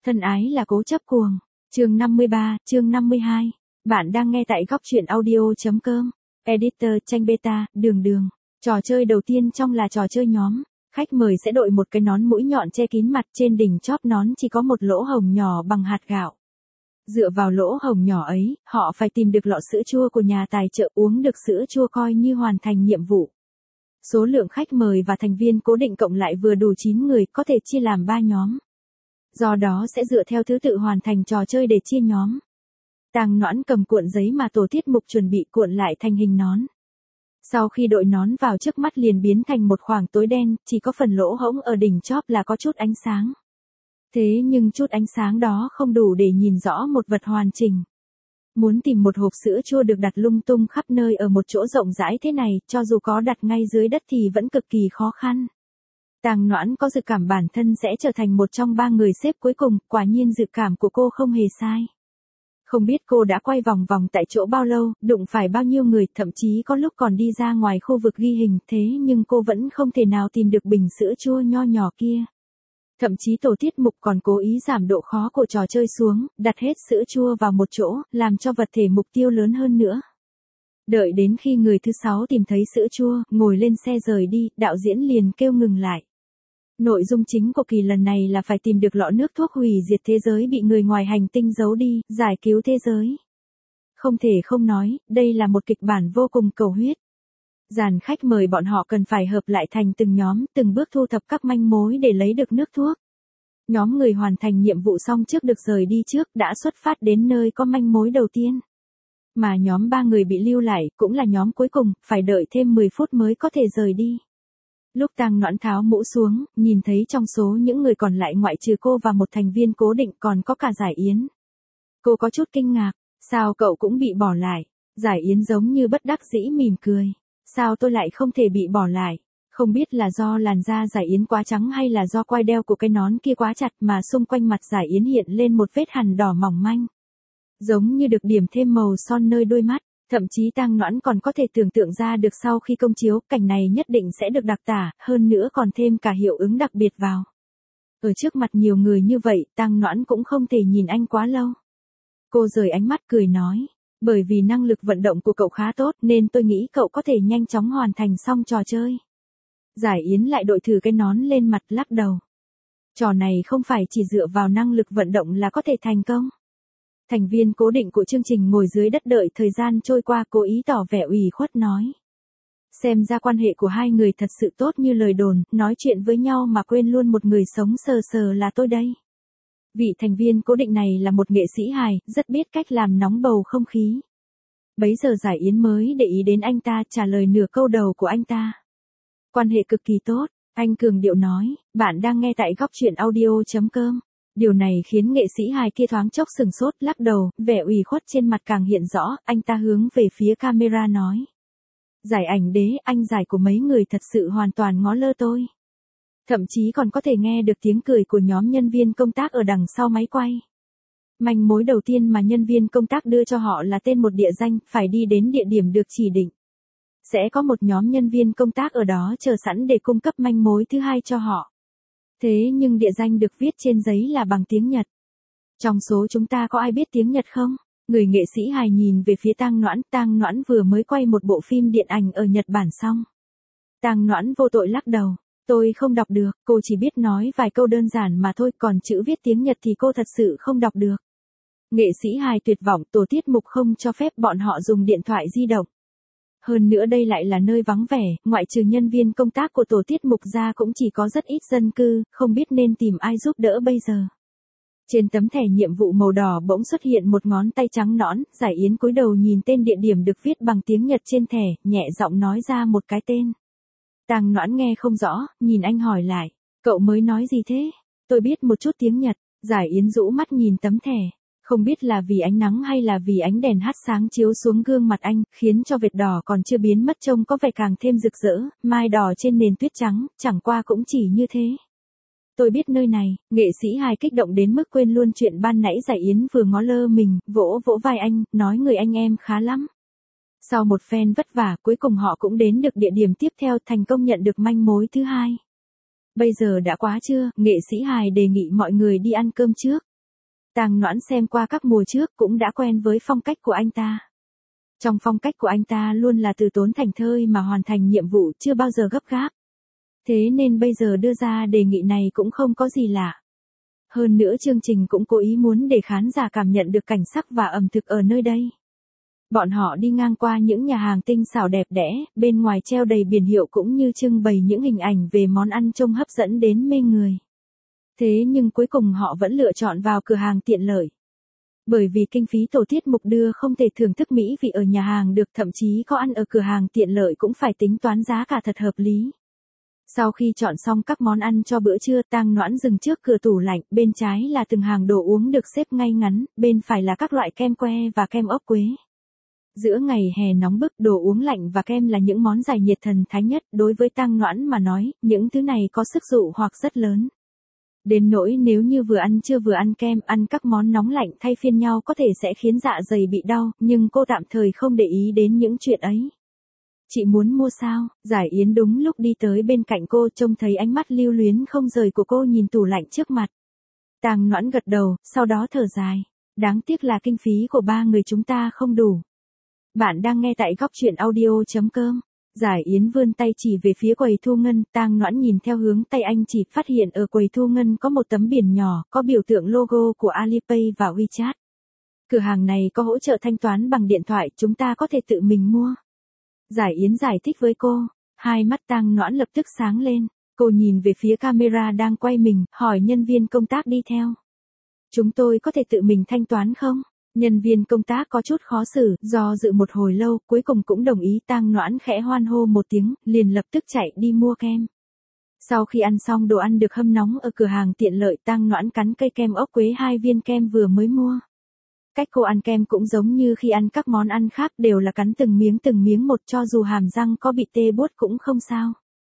Thân ái là cố chấp cuồng. Chương 53, chương 52. Bạn đang nghe tại góc truyện audio.com. Editor tranh beta, đường. Trò chơi đầu tiên trong là trò chơi nhóm. Khách mời sẽ đội một cái nón mũi nhọn che kín mặt, trên đỉnh chóp nón chỉ có một lỗ hổng nhỏ bằng hạt gạo. Dựa vào lỗ hổng nhỏ ấy, họ phải tìm được lọ sữa chua của nhà tài trợ, uống được sữa chua coi như hoàn thành nhiệm vụ. Số lượng khách mời và thành viên cố định cộng lại vừa đủ 9 người, có thể chia làm 3 nhóm. Do đó sẽ dựa theo thứ tự hoàn thành trò chơi để chia nhóm. Tang Noãn cầm cuộn giấy mà tổ tiết mục chuẩn bị cuộn lại thành hình nón. Sau khi đội nón vào trước mắt liền biến thành một khoảng tối đen, chỉ có phần lỗ hổng ở đỉnh chóp là có chút ánh sáng. Thế nhưng chút ánh sáng đó không đủ để nhìn rõ một vật hoàn chỉnh. Muốn tìm một hộp sữa chua được đặt lung tung khắp nơi ở một chỗ rộng rãi thế này, cho dù có đặt ngay dưới đất thì vẫn cực kỳ khó khăn. Tang Noãn có dự cảm bản thân sẽ trở thành một trong 3 người xếp cuối cùng, quả nhiên dự cảm của cô không hề sai. Không biết cô đã quay vòng vòng tại chỗ bao lâu, đụng phải bao nhiêu người, thậm chí có lúc còn đi ra ngoài khu vực ghi hình, thế nhưng cô vẫn không thể nào tìm được bình sữa chua nho nhỏ kia. Thậm chí tổ tiết mục còn cố ý giảm độ khó của trò chơi xuống, đặt hết sữa chua vào một chỗ, làm cho vật thể mục tiêu lớn hơn nữa. Đợi đến khi người thứ 6 tìm thấy sữa chua, ngồi lên xe rời đi, đạo diễn liền kêu ngừng lại. Nội dung chính của kỳ lần này là phải tìm được lọ nước thuốc hủy diệt thế giới bị người ngoài hành tinh giấu đi, giải cứu thế giới. Không thể không nói, đây là một kịch bản vô cùng cầu huyết. Dàn khách mời bọn họ cần phải hợp lại thành từng nhóm, từng bước thu thập các manh mối để lấy được nước thuốc. Nhóm người hoàn thành nhiệm vụ xong trước được rời đi trước, đã xuất phát đến nơi có manh mối đầu tiên. Mà nhóm 3 người bị lưu lại, cũng là nhóm cuối cùng, phải đợi thêm 10 phút mới có thể rời đi. Lúc Tang Noãn tháo mũ xuống, nhìn thấy trong số những người còn lại ngoại trừ cô và một thành viên cố định còn có cả Giải Yến. Cô có chút kinh ngạc, sao cậu cũng bị bỏ lại? Giải Yến giống như bất đắc dĩ mỉm cười. Sao tôi lại không thể bị bỏ lại? Không biết là do làn da Giải Yến quá trắng hay là do quai đeo của cái nón kia quá chặt mà xung quanh mặt Giải Yến hiện lên một vết hằn đỏ mỏng manh. Giống như được điểm thêm màu son nơi đôi mắt. Thậm chí Tang Noãn còn có thể tưởng tượng ra được sau khi công chiếu, cảnh này nhất định sẽ được đặc tả, hơn nữa còn thêm cả hiệu ứng đặc biệt vào. Ở trước mặt nhiều người như vậy, Tang Noãn cũng không thể nhìn anh quá lâu. Cô rời ánh mắt cười nói, bởi vì năng lực vận động của cậu khá tốt nên tôi nghĩ cậu có thể nhanh chóng hoàn thành xong trò chơi. Giải Yến lại đội thử cái nón lên mặt lắc đầu. Trò này không phải chỉ dựa vào năng lực vận động là có thể thành công. Thành viên cố định của chương trình ngồi dưới đất đợi thời gian trôi qua, cố ý tỏ vẻ ủy khuất nói. Xem ra quan hệ của hai người thật sự tốt như lời đồn, nói chuyện với nhau mà quên luôn một người sống sờ sờ là tôi đây. Vị thành viên cố định này là một nghệ sĩ hài, rất biết cách làm nóng bầu không khí. Bấy giờ Giải Yến mới để ý đến anh ta, trả lời nửa câu đầu của anh ta. Quan hệ cực kỳ tốt, anh cường điệu nói, bạn đang nghe tại góc truyện audio.com. Điều này khiến nghệ sĩ hài kia thoáng chốc sừng sốt, lắc đầu, vẻ ủy khuất trên mặt càng hiện rõ, anh ta hướng về phía camera nói. Giải ảnh đế, anh giải của mấy người thật sự hoàn toàn ngó lơ tôi. Thậm chí còn có thể nghe được tiếng cười của nhóm nhân viên công tác ở đằng sau máy quay. Manh mối đầu tiên mà nhân viên công tác đưa cho họ là tên một địa danh, phải đi đến địa điểm được chỉ định. Sẽ có một nhóm nhân viên công tác ở đó chờ sẵn để cung cấp manh mối thứ hai cho họ. Thế nhưng địa danh được viết trên giấy là bằng tiếng Nhật. Trong số chúng ta có ai biết tiếng Nhật không? Người nghệ sĩ hài nhìn về phía Tang Noãn vừa mới quay một bộ phim điện ảnh ở Nhật Bản xong. Tang Noãn vô tội lắc đầu. Tôi không đọc được, cô chỉ biết nói vài câu đơn giản mà thôi, còn chữ viết tiếng Nhật thì cô thật sự không đọc được. Nghệ sĩ hài tuyệt vọng, tổ tiết mục không cho phép bọn họ dùng điện thoại di động. Hơn nữa đây lại là nơi vắng vẻ, ngoại trừ nhân viên công tác của tổ tiết mục ra cũng chỉ có rất ít dân cư, không biết nên tìm ai giúp đỡ bây giờ. Trên tấm thẻ nhiệm vụ màu đỏ bỗng xuất hiện một ngón tay trắng nõn, Giải Yến cúi đầu nhìn tên địa điểm được viết bằng tiếng Nhật trên thẻ, nhẹ giọng nói ra một cái tên. Tang Noãn nghe không rõ, nhìn anh hỏi lại, cậu mới nói gì thế? Tôi biết một chút tiếng Nhật. Giải Yến rũ mắt nhìn tấm thẻ. Không biết là vì ánh nắng hay là vì ánh đèn hát sáng chiếu xuống gương mặt anh, khiến cho vệt đỏ còn chưa biến mất trông có vẻ càng thêm rực rỡ, mai đỏ trên nền tuyết trắng, chẳng qua cũng chỉ như thế. Tôi biết nơi này, nghệ sĩ hài kích động đến mức quên luôn chuyện ban nãy. Giải Yến vừa ngó lơ mình, vỗ vỗ vai anh, nói người anh em khá lắm. Sau một phen vất vả, cuối cùng họ cũng đến được địa điểm tiếp theo, thành công nhận được manh mối thứ hai. Bây giờ đã quá trưa, nghệ sĩ hài đề nghị mọi người đi ăn cơm trước. Tang Noãn xem qua các mùa trước cũng đã quen với phong cách của anh ta. Trong phong cách của anh ta luôn là từ tốn thành thơi mà hoàn thành nhiệm vụ, chưa bao giờ gấp gáp. Thế nên bây giờ đưa ra đề nghị này cũng không có gì lạ. Hơn nữa chương trình cũng cố ý muốn để khán giả cảm nhận được cảnh sắc và ẩm thực ở nơi đây. Bọn họ đi ngang qua những nhà hàng tinh xảo đẹp đẽ, bên ngoài treo đầy biển hiệu cũng như trưng bày những hình ảnh về món ăn trông hấp dẫn đến mê người. Thế nhưng cuối cùng họ vẫn lựa chọn vào cửa hàng tiện lợi. Bởi vì kinh phí tổ tiết mục đưa không thể thưởng thức mỹ vị ở nhà hàng được, thậm chí có ăn ở cửa hàng tiện lợi cũng phải tính toán giá cả thật hợp lý. Sau khi chọn xong các món ăn cho bữa trưa, Tang Noãn dừng trước cửa tủ lạnh, bên trái là từng hàng đồ uống được xếp ngay ngắn, bên phải là các loại kem que và kem ốc quế. Giữa ngày hè nóng bức, đồ uống lạnh và kem là những món giải nhiệt thần thánh nhất, đối với Tang Noãn mà nói, những thứ này có sức dụ hoặc rất lớn. Đến nỗi nếu như vừa ăn trưa vừa ăn kem, ăn các món nóng lạnh thay phiên nhau có thể sẽ khiến dạ dày bị đau, nhưng cô tạm thời không để ý đến những chuyện ấy. Chị muốn mua sao? Giải Yến đúng lúc đi tới bên cạnh cô, trông thấy ánh mắt lưu luyến không rời của cô nhìn tủ lạnh trước mặt. Tang Noãn gật đầu, sau đó thở dài. Đáng tiếc là kinh phí của 3 người chúng ta không đủ. Bạn đang nghe tại góc truyện audio.com. Giải Yến vươn tay chỉ về phía quầy thu ngân, Tang Noãn nhìn theo hướng tay anh chỉ, phát hiện ở quầy thu ngân có một tấm biển nhỏ, có biểu tượng logo của Alipay và WeChat. Cửa hàng này có hỗ trợ thanh toán bằng điện thoại, chúng ta có thể tự mình mua. Giải Yến giải thích với cô, hai mắt Tang Noãn lập tức sáng lên, cô nhìn về phía camera đang quay mình, hỏi nhân viên công tác đi theo. Chúng tôi có thể tự mình thanh toán không? Nhân viên công tác có chút khó xử, do dự một hồi lâu, cuối cùng cũng đồng ý. Tang Noãn khẽ hoan hô một tiếng, liền lập tức chạy đi mua kem. Sau khi ăn xong đồ ăn được hâm nóng ở cửa hàng tiện lợi, Tang Noãn cắn cây kem ốc quế 2 viên kem vừa mới mua. Cách cô ăn kem cũng giống như khi ăn các món ăn khác, đều là cắn từng miếng một, cho dù hàm răng có bị tê buốt cũng không sao.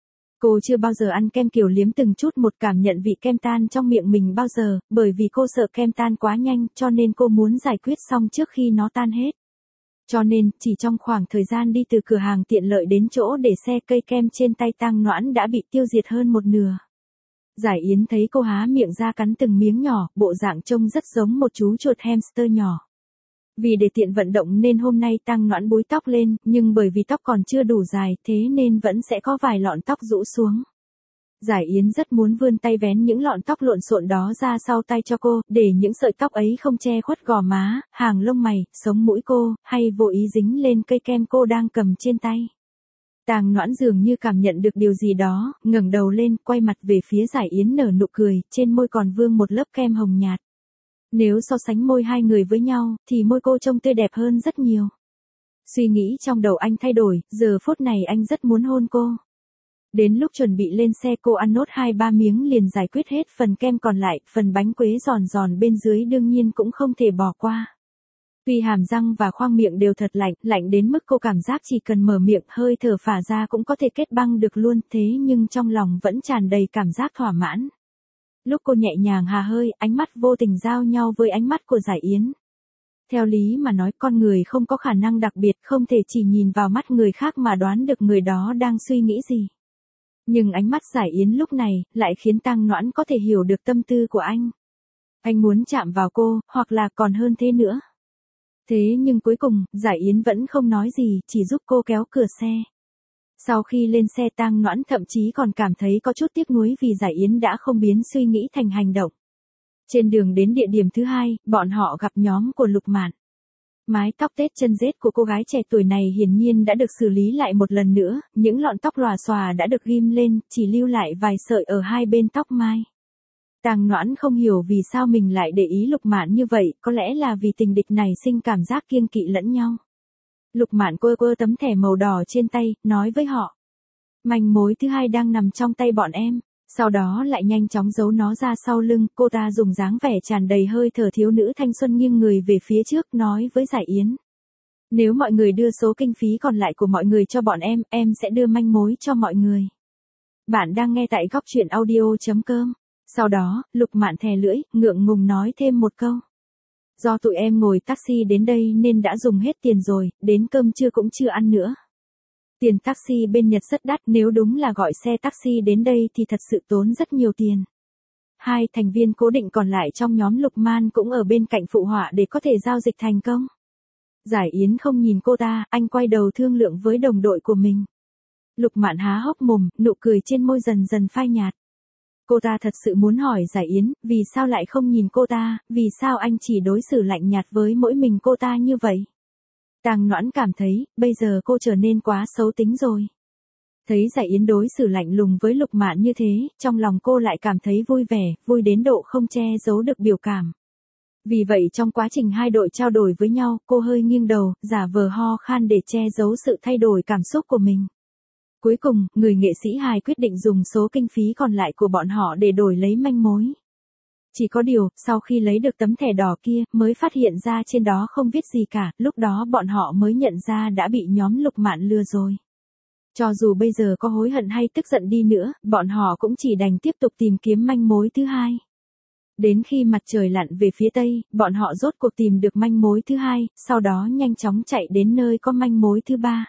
Cô chưa bao giờ ăn kem kiểu liếm từng chút một, cảm nhận vị kem tan trong miệng mình bao giờ, bởi vì cô sợ kem tan quá nhanh, cho nên cô muốn giải quyết xong trước khi nó tan hết. Cho nên, chỉ trong khoảng thời gian đi từ cửa hàng tiện lợi đến chỗ để xe, cây kem trên tay Tang Noãn đã bị tiêu diệt hơn một nửa. Giải Yến thấy cô há miệng ra cắn từng miếng nhỏ, bộ dạng trông rất giống một chú chuột hamster nhỏ. Vì để tiện vận động nên hôm nay Tang Noãn búi tóc lên, nhưng bởi vì tóc còn chưa đủ dài, thế nên vẫn sẽ có vài lọn tóc rũ xuống. Giải Yến rất muốn vươn tay vén những lọn tóc lộn xộn đó ra sau tay cho cô, để những sợi tóc ấy không che khuất gò má, hàng lông mày, sống mũi cô, hay vô ý dính lên cây kem cô đang cầm trên tay. Tang Noãn dường như cảm nhận được điều gì đó, ngẩng đầu lên, quay mặt về phía Giải Yến nở nụ cười, trên môi còn vương một lớp kem hồng nhạt. Nếu so sánh môi hai người với nhau, thì môi cô trông tươi đẹp hơn rất nhiều. Suy nghĩ trong đầu anh thay đổi, giờ phút này anh rất muốn hôn cô. Đến lúc chuẩn bị lên xe, cô ăn nốt 2-3 miếng liền giải quyết hết phần kem còn lại, phần bánh quế giòn giòn bên dưới đương nhiên cũng không thể bỏ qua. Tuy hàm răng và khoang miệng đều thật lạnh, lạnh đến mức cô cảm giác chỉ cần mở miệng, hơi thở phả ra cũng có thể kết băng được luôn, thế nhưng trong lòng vẫn tràn đầy cảm giác thỏa mãn. Lúc cô nhẹ nhàng hà hơi, ánh mắt vô tình giao nhau với ánh mắt của Giải Yến. Theo lý mà nói, con người không có khả năng đặc biệt, không thể chỉ nhìn vào mắt người khác mà đoán được người đó đang suy nghĩ gì. Nhưng ánh mắt Giải Yến lúc này, lại khiến Tang Noãn có thể hiểu được tâm tư của anh. Anh muốn chạm vào cô, hoặc là còn hơn thế nữa. Thế nhưng cuối cùng, Giải Yến vẫn không nói gì, chỉ giúp cô kéo cửa xe. Sau khi lên xe, Tang Noãn thậm chí còn cảm thấy có chút tiếc nuối vì Giải Yến đã không biến suy nghĩ thành hành động. Trên đường đến địa điểm thứ hai, bọn họ gặp nhóm của Lục Mạn. Mái tóc tết chân rết của cô gái trẻ tuổi này hiển nhiên đã được xử lý lại một lần nữa, những lọn tóc lòa xòa đã được ghim lên, chỉ lưu lại vài sợi ở hai bên tóc mai. Tang Noãn không hiểu vì sao mình lại để ý Lục Mạn như vậy, có lẽ là vì tình địch này sinh cảm giác kiêng kỵ lẫn nhau. Lục Mạn quơ quơ tấm thẻ màu đỏ trên tay, nói với họ. Manh mối thứ hai đang nằm trong tay bọn em. Sau đó lại nhanh chóng giấu nó ra sau lưng, cô ta dùng dáng vẻ tràn đầy hơi thở thiếu nữ thanh xuân nghiêng người về phía trước, nói với Giải Yến. Nếu mọi người đưa số kinh phí còn lại của mọi người cho bọn em sẽ đưa manh mối cho mọi người. Bạn đang nghe tại góc truyện audio.com. Sau đó, Lục Mạn thè lưỡi, ngượng ngùng nói thêm một câu. Do tụi em ngồi taxi đến đây nên đã dùng hết tiền rồi, đến cơm trưa cũng chưa ăn nữa. Tiền taxi bên Nhật rất đắt, nếu đúng là gọi xe taxi đến đây thì thật sự tốn rất nhiều tiền. 2 thành viên cố định còn lại trong nhóm Lục Man cũng ở bên cạnh phụ họa để có thể giao dịch thành công. Giải Yến không nhìn cô ta, anh quay đầu thương lượng với đồng đội của mình. Lục Mạn há hốc mồm, nụ cười trên môi dần dần phai nhạt. Cô ta thật sự muốn hỏi Giải Yến, vì sao lại không nhìn cô ta, vì sao anh chỉ đối xử lạnh nhạt với mỗi mình cô ta như vậy. Tang Noãn cảm thấy, bây giờ cô trở nên quá xấu tính rồi. Thấy Giải Yến đối xử lạnh lùng với Lục Mạn như thế, trong lòng cô lại cảm thấy vui vẻ, vui đến độ không che giấu được biểu cảm. Vì vậy trong quá trình hai đội trao đổi với nhau, cô hơi nghiêng đầu, giả vờ ho khan để che giấu sự thay đổi cảm xúc của mình. Cuối cùng, người nghệ sĩ hài quyết định dùng số kinh phí còn lại của bọn họ để đổi lấy manh mối. Chỉ có điều, sau khi lấy được tấm thẻ đỏ kia, mới phát hiện ra trên đó không viết gì cả, lúc đó bọn họ mới nhận ra đã bị nhóm Lục Mạn lừa rồi. Cho dù bây giờ có hối hận hay tức giận đi nữa, bọn họ cũng chỉ đành tiếp tục tìm kiếm manh mối thứ hai. Đến khi mặt trời lặn về phía tây, bọn họ rốt cuộc tìm được manh mối thứ hai, sau đó nhanh chóng chạy đến nơi có manh mối thứ ba.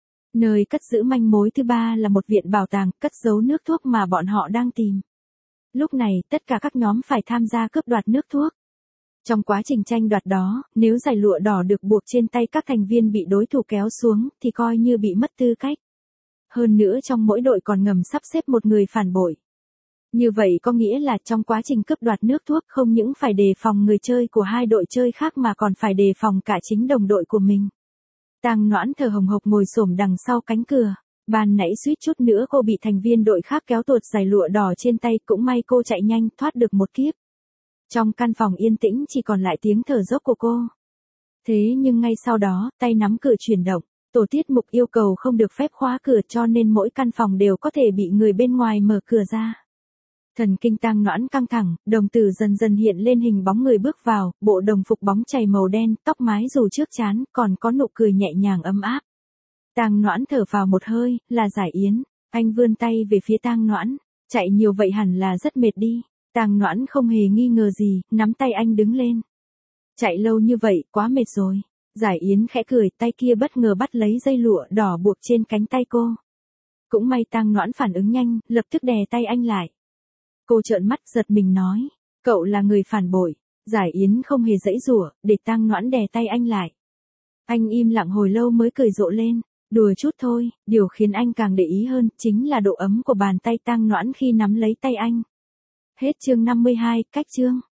Nơi cất giữ manh mối thứ ba là một viện bảo tàng, cất giấu nước thuốc mà bọn họ đang tìm. Lúc này, tất cả các nhóm phải tham gia cướp đoạt nước thuốc. Trong quá trình tranh đoạt đó, nếu dải lụa đỏ được buộc trên tay các thành viên bị đối thủ kéo xuống, thì coi như bị mất tư cách. Hơn nữa trong mỗi đội còn ngầm sắp xếp một người phản bội. Như vậy có nghĩa là trong quá trình cướp đoạt nước thuốc không những phải đề phòng người chơi của hai đội chơi khác mà còn phải đề phòng cả chính đồng đội của mình. Tang Noãn thở hồng hộc ngồi xổm đằng sau cánh cửa. Ban nãy suýt chút nữa cô bị thành viên đội khác kéo tuột dải lụa đỏ trên tay, cũng may cô chạy nhanh thoát được một kiếp. Trong căn phòng yên tĩnh chỉ còn lại tiếng thở dốc của cô. Thế nhưng ngay sau đó, tay nắm cửa chuyển động. Tổ tiết mục yêu cầu không được phép khóa cửa cho nên mỗi căn phòng đều có thể bị người bên ngoài mở cửa ra. Thần kinh Tang Noãn căng thẳng, đồng tử dần dần hiện lên hình bóng người bước vào, bộ đồng phục bóng chày màu đen, tóc mái rủ trước trán, còn có nụ cười nhẹ nhàng ấm áp. Tang Noãn thở vào một hơi, là Giải Yến. Anh vươn tay về phía Tang Noãn, chạy nhiều vậy hẳn là rất mệt đi. Tang Noãn không hề nghi ngờ gì, nắm tay anh đứng lên. Chạy lâu như vậy, quá mệt rồi. Giải Yến khẽ cười, tay kia bất ngờ bắt lấy dây lụa đỏ buộc trên cánh tay cô. Cũng may Tang Noãn phản ứng nhanh, lập tức đè tay anh lại. Cô trợn mắt giật mình nói, cậu là người phản bội. Giải Yến không hề giãy giụa, để Tang Noãn đè tay anh lại. Anh im lặng hồi lâu mới cười rộ lên, đùa chút thôi, điều khiến anh càng để ý hơn chính là độ ấm của bàn tay Tang Noãn khi nắm lấy tay anh. Hết chương 52, cách chương.